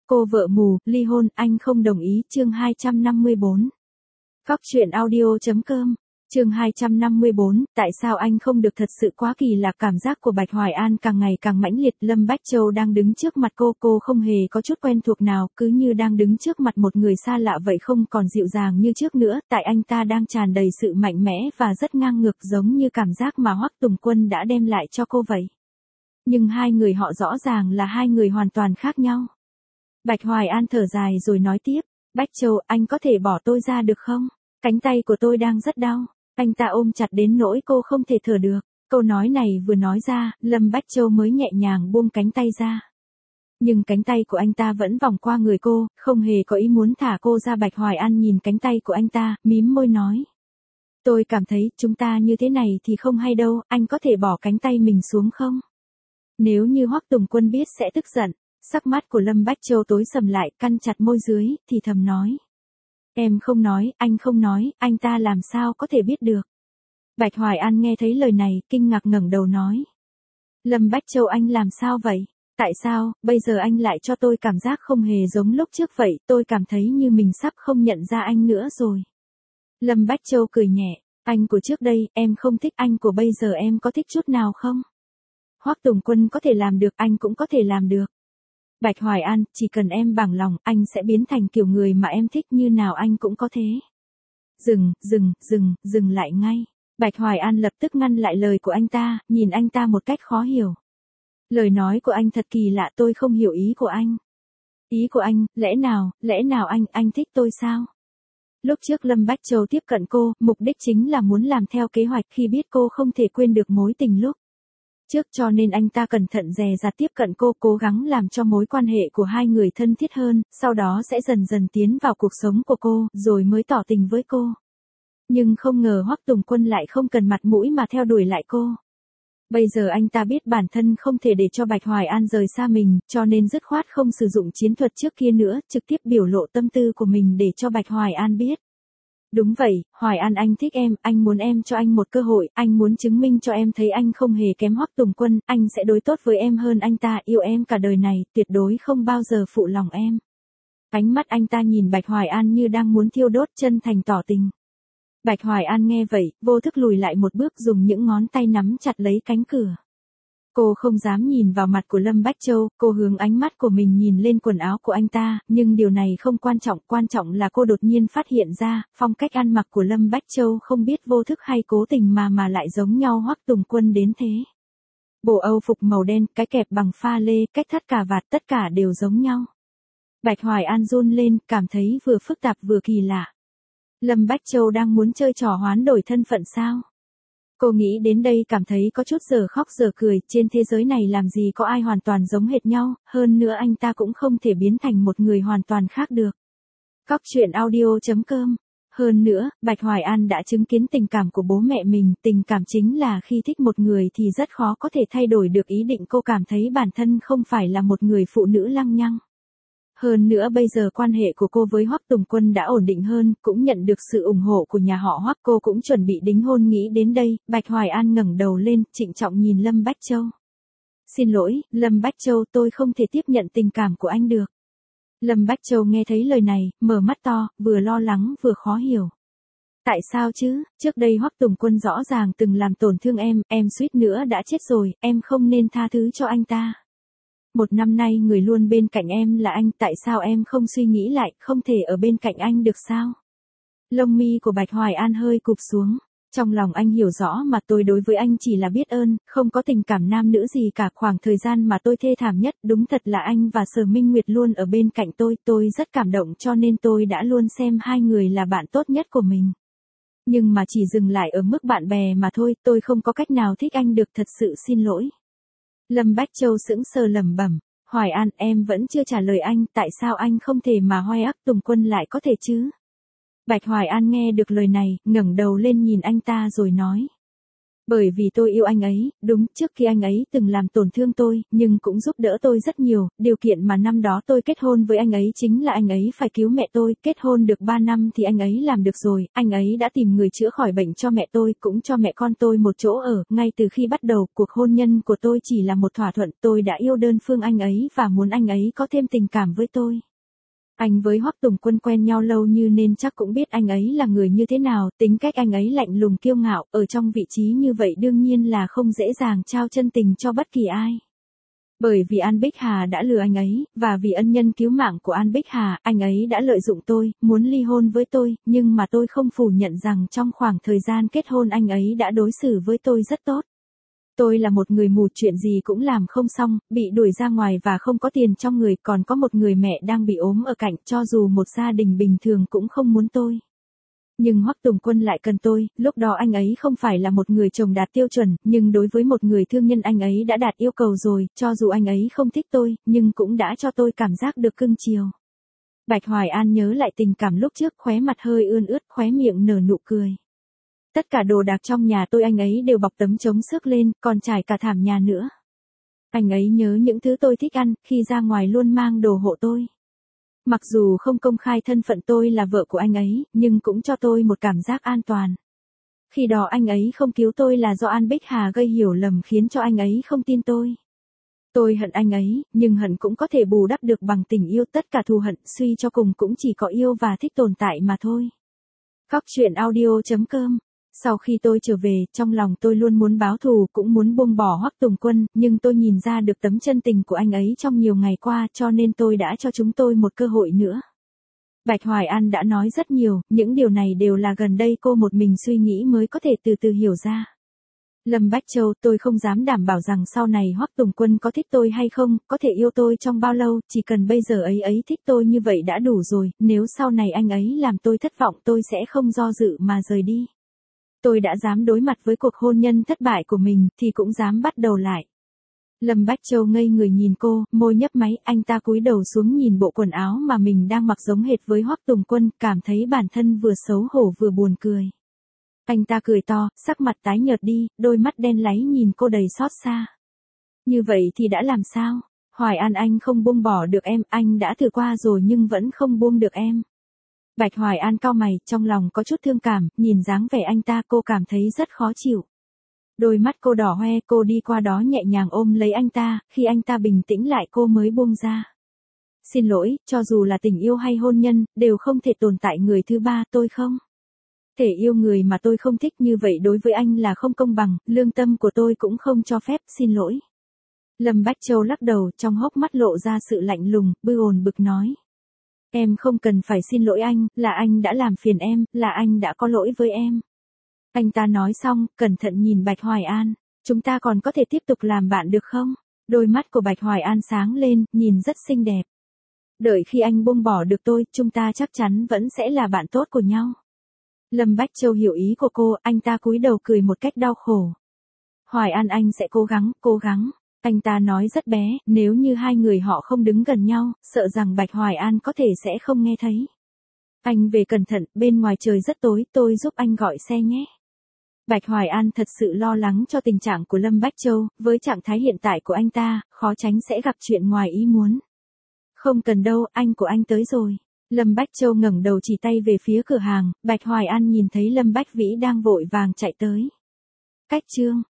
Cô vợ mù, ly hôn, anh không đồng ý, chương 254. Cóc truyện audio.com, chương 254, tại sao anh không được thật sự quá kỳ lạ, cảm giác của Bạch Hoài An càng ngày càng mãnh liệt, Lâm Bách Châu đang đứng trước mặt cô không hề có chút quen thuộc nào, cứ như đang đứng trước mặt một người xa lạ vậy, không còn dịu dàng như trước nữa, tại anh ta đang tràn đầy sự mạnh mẽ và rất ngang ngược, giống như cảm giác mà Hoắc Tùng Quân đã đem lại cho cô vậy. Nhưng hai người họ rõ ràng là hai người hoàn toàn khác nhau. Bạch Hoài An thở dài rồi nói tiếp, Bách Châu, anh có thể bỏ tôi ra được không? Cánh tay của tôi đang rất đau. Anh ta ôm chặt đến nỗi cô không thể thở được. Câu nói này vừa nói ra, Lâm Bách Châu mới nhẹ nhàng buông cánh tay ra. Nhưng cánh tay của anh ta vẫn vòng qua người cô, không hề có ý muốn thả cô ra. Bạch Hoài An nhìn cánh tay của anh ta, mím môi nói. Tôi cảm thấy chúng ta như thế này thì không hay đâu, anh có thể bỏ cánh tay mình xuống không? Nếu như Hoắc Tùng Quân biết sẽ tức giận. Sắc mắt của Lâm Bách Châu tối sầm lại, căn chặt môi dưới, thì thầm nói. Em không nói, anh không nói, anh ta làm sao có thể biết được. Bạch Hoài An nghe thấy lời này, kinh ngạc ngẩng đầu nói. Lâm Bách Châu, anh làm sao vậy? Tại sao, bây giờ anh lại cho tôi cảm giác không hề giống lúc trước vậy, tôi cảm thấy như mình sắp không nhận ra anh nữa rồi. Lâm Bách Châu cười nhẹ, anh của trước đây, em không thích, anh của bây giờ em có thích chút nào không? Hoắc Tùng Quân có thể làm được, anh cũng có thể làm được. Bạch Hoài An, chỉ cần em bằng lòng, anh sẽ biến thành kiểu người mà em thích, như nào anh cũng có thế. Dừng lại ngay. Bạch Hoài An lập tức ngăn lại lời của anh ta, nhìn anh ta một cách khó hiểu. Lời nói của anh thật kỳ lạ, tôi không hiểu ý của anh. Ý của anh, lẽ nào anh thích tôi sao? Lúc trước Lâm Bách Châu tiếp cận cô, mục đích chính là muốn làm theo kế hoạch, khi biết cô không thể quên được mối tình lúc trước, cho nên anh ta cẩn thận dè dặt tiếp cận cô, cố gắng làm cho mối quan hệ của hai người thân thiết hơn, sau đó sẽ dần dần tiến vào cuộc sống của cô, rồi mới tỏ tình với cô. Nhưng không ngờ Hoắc Tùng Quân lại không cần mặt mũi mà theo đuổi lại cô. Bây giờ anh ta biết bản thân không thể để cho Bạch Hoài An rời xa mình, cho nên dứt khoát không sử dụng chiến thuật trước kia nữa, trực tiếp biểu lộ tâm tư của mình để cho Bạch Hoài An biết. Đúng vậy, Hoài An, anh thích em, anh muốn em cho anh một cơ hội, anh muốn chứng minh cho em thấy anh không hề kém Hoắc Tùng Quân, anh sẽ đối tốt với em hơn anh ta, yêu em cả đời này, tuyệt đối không bao giờ phụ lòng em. Ánh mắt anh ta nhìn Bạch Hoài An như đang muốn thiêu đốt, chân thành tỏ tình. Bạch Hoài An nghe vậy, vô thức lùi lại một bước, dùng những ngón tay nắm chặt lấy cánh cửa. Cô không dám nhìn vào mặt của Lâm Bách Châu, cô hướng ánh mắt của mình nhìn lên quần áo của anh ta, nhưng điều này không quan trọng là cô đột nhiên phát hiện ra, phong cách ăn mặc của Lâm Bách Châu không biết vô thức hay cố tình mà lại giống nhau Hoắc Tùng Quân đến thế. Bộ Âu phục màu đen, cái kẹp bằng pha lê, cách thắt cà vạt, tất cả đều giống nhau. Bạch Hoài An run lên, cảm thấy vừa phức tạp vừa kỳ lạ. Lâm Bách Châu đang muốn chơi trò hoán đổi thân phận sao? Cô nghĩ đến đây cảm thấy có chút giờ khóc giờ cười, trên thế giới này làm gì có ai hoàn toàn giống hệt nhau, hơn nữa anh ta cũng không thể biến thành một người hoàn toàn khác được. Cóc truyện audio.com. Hơn nữa, Bạch Hoài An đã chứng kiến tình cảm của bố mẹ mình, tình cảm chính là khi thích một người thì rất khó có thể thay đổi được ý định, cô cảm thấy bản thân không phải là một người phụ nữ lăng nhăng. Hơn nữa bây giờ quan hệ của cô với Hoắc Tùng Quân đã ổn định hơn, cũng nhận được sự ủng hộ của nhà họ Hoắc, cô cũng chuẩn bị đính hôn. Nghĩ đến đây, Bạch Hoài An ngẩng đầu lên, trịnh trọng nhìn Lâm Bách Châu. Xin lỗi, Lâm Bách Châu, tôi không thể tiếp nhận tình cảm của anh được. Lâm Bách Châu nghe thấy lời này, mở mắt to, vừa lo lắng vừa khó hiểu. Tại sao chứ, trước đây Hoắc Tùng Quân rõ ràng từng làm tổn thương em suýt nữa đã chết rồi, em không nên tha thứ cho anh ta. Một năm nay người luôn bên cạnh em là anh, tại sao em không suy nghĩ lại, không thể ở bên cạnh anh được sao? Lông mi của Bạch Hoài An hơi cụp xuống, trong lòng anh hiểu rõ mà, tôi đối với anh chỉ là biết ơn, không có tình cảm nam nữ gì cả. Khoảng thời gian mà tôi thê thảm nhất, đúng thật là anh và Sở Minh Nguyệt luôn ở bên cạnh tôi rất cảm động, cho nên tôi đã luôn xem hai người là bạn tốt nhất của mình. Nhưng mà chỉ dừng lại ở mức bạn bè mà thôi, tôi không có cách nào thích anh được, thật sự xin lỗi. Lâm Bách Châu sững sờ lẩm bẩm, Hoài An, em vẫn chưa trả lời anh, tại sao anh không thể mà Hoắc Tùng Quân lại có thể chứ? Bạch Hoài An nghe được lời này, ngẩng đầu lên nhìn anh ta rồi nói. Bởi vì tôi yêu anh ấy, đúng, trước khi anh ấy từng làm tổn thương tôi, nhưng cũng giúp đỡ tôi rất nhiều, điều kiện mà năm đó tôi kết hôn với anh ấy chính là anh ấy phải cứu mẹ tôi, kết hôn được 3 năm thì anh ấy làm được rồi, anh ấy đã tìm người chữa khỏi bệnh cho mẹ tôi, cũng cho mẹ con tôi một chỗ ở, ngay từ khi bắt đầu, cuộc hôn nhân của tôi chỉ là một thỏa thuận, tôi đã yêu đơn phương anh ấy và muốn anh ấy có thêm tình cảm với tôi. Anh với Hoắc Tùng Quân quen nhau lâu như nên chắc cũng biết anh ấy là người như thế nào, tính cách anh ấy lạnh lùng kiêu ngạo, ở trong vị trí như vậy đương nhiên là không dễ dàng trao chân tình cho bất kỳ ai. Bởi vì An Bích Hà đã lừa anh ấy, và vì ân nhân cứu mạng của An Bích Hà, anh ấy đã lợi dụng tôi, muốn ly hôn với tôi, nhưng mà tôi không phủ nhận rằng trong khoảng thời gian kết hôn anh ấy đã đối xử với tôi rất tốt. Tôi là một người mù, chuyện gì cũng làm không xong, bị đuổi ra ngoài và không có tiền trong người, còn có một người mẹ đang bị ốm ở cạnh, cho dù một gia đình bình thường cũng không muốn tôi. Nhưng Hoắc Tùng Quân lại cần tôi, lúc đó anh ấy không phải là một người chồng đạt tiêu chuẩn, nhưng đối với một người thương nhân anh ấy đã đạt yêu cầu rồi, cho dù anh ấy không thích tôi, nhưng cũng đã cho tôi cảm giác được cưng chiều. Bạch Hoài An nhớ lại tình cảm lúc trước, khóe mặt hơi ươn ướt, khóe miệng nở nụ cười. Tất cả đồ đạc trong nhà tôi anh ấy đều bọc tấm chống xước lên, còn trải cả thảm nhà nữa. Anh ấy nhớ những thứ tôi thích ăn, khi ra ngoài luôn mang đồ hộ tôi. Mặc dù không công khai thân phận tôi là vợ của anh ấy, nhưng cũng cho tôi một cảm giác an toàn. Khi đó anh ấy không cứu tôi là do An Bích Hà gây hiểu lầm khiến cho anh ấy không tin tôi. Tôi hận anh ấy, nhưng hận cũng có thể bù đắp được bằng tình yêu, tất cả thù hận, suy cho cùng cũng chỉ có yêu và thích tồn tại mà thôi. Góc truyện audio.com. Sau khi tôi trở về, trong lòng tôi luôn muốn báo thù, cũng muốn buông bỏ Hoắc Tùng Quân, nhưng tôi nhìn ra được tấm chân tình của anh ấy trong nhiều ngày qua, cho nên tôi đã cho chúng tôi một cơ hội nữa. Bạch Hoài An đã nói rất nhiều, những điều này đều là gần đây cô một mình suy nghĩ mới có thể từ từ hiểu ra. Lâm Bách Châu, tôi không dám đảm bảo rằng sau này Hoắc Tùng Quân có thích tôi hay không, có thể yêu tôi trong bao lâu, chỉ cần bây giờ ấy thích tôi như vậy đã đủ rồi, nếu sau này anh ấy làm tôi thất vọng tôi sẽ không do dự mà rời đi. Tôi đã dám đối mặt với cuộc hôn nhân thất bại của mình, thì cũng dám bắt đầu lại. Lâm Bách Châu ngây người nhìn cô, môi nhấp máy, anh ta cúi đầu xuống nhìn bộ quần áo mà mình đang mặc giống hệt với Hoắc Tùng Quân, cảm thấy bản thân vừa xấu hổ vừa buồn cười. Anh ta cười to, sắc mặt tái nhợt đi, đôi mắt đen láy nhìn cô đầy xót xa. Như vậy thì đã làm sao? Hoài An, anh không buông bỏ được em, anh đã thử qua rồi nhưng vẫn không buông được em. Bạch Hoài An cau mày, trong lòng có chút thương cảm, nhìn dáng vẻ anh ta cô cảm thấy rất khó chịu. Đôi mắt cô đỏ hoe, cô đi qua đó nhẹ nhàng ôm lấy anh ta, khi anh ta bình tĩnh lại cô mới buông ra. Xin lỗi, cho dù là tình yêu hay hôn nhân, đều không thể tồn tại người thứ ba, tôi không thể yêu người mà tôi không thích, như vậy đối với anh là không công bằng, lương tâm của tôi cũng không cho phép, xin lỗi. Lâm Bách Châu lắc đầu, trong hốc mắt lộ ra sự lạnh lùng, bực nói. Em không cần phải xin lỗi anh, là anh đã làm phiền em, là anh đã có lỗi với em. Anh ta nói xong, cẩn thận nhìn Bạch Hoài An, chúng ta còn có thể tiếp tục làm bạn được không? Đôi mắt của Bạch Hoài An sáng lên, nhìn rất xinh đẹp. Đợi khi anh buông bỏ được tôi, chúng ta chắc chắn vẫn sẽ là bạn tốt của nhau. Lâm Bách Châu hiểu ý của cô, anh ta cúi đầu cười một cách đau khổ. Hoài An, anh sẽ cố gắng. Anh ta nói rất bé, nếu như hai người họ không đứng gần nhau, sợ rằng Bạch Hoài An có thể sẽ không nghe thấy. Anh về cẩn thận, bên ngoài trời rất tối, tôi giúp anh gọi xe nhé. Bạch Hoài An thật sự lo lắng cho tình trạng của Lâm Bách Châu, với trạng thái hiện tại của anh ta, khó tránh sẽ gặp chuyện ngoài ý muốn. Không cần đâu, anh của anh tới rồi. Lâm Bách Châu ngẩng đầu chỉ tay về phía cửa hàng, Bạch Hoài An nhìn thấy Lâm Bách Vĩ đang vội vàng chạy tới. Cách chương